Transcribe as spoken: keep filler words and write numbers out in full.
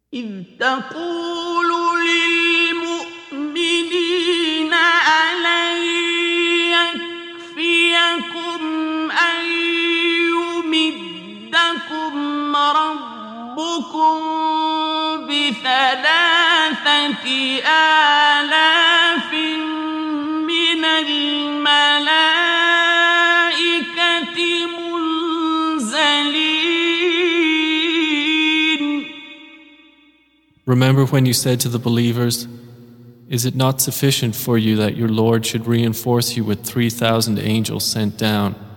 إذ تقول للمؤمنين ألن يكفيكم أن يمدكم ربكم بثلاثة آلاف من الملائكة منزلين. Remember when you said to the believers, "Is it not sufficient for you that your Lord should reinforce you with three thousand angels sent down?"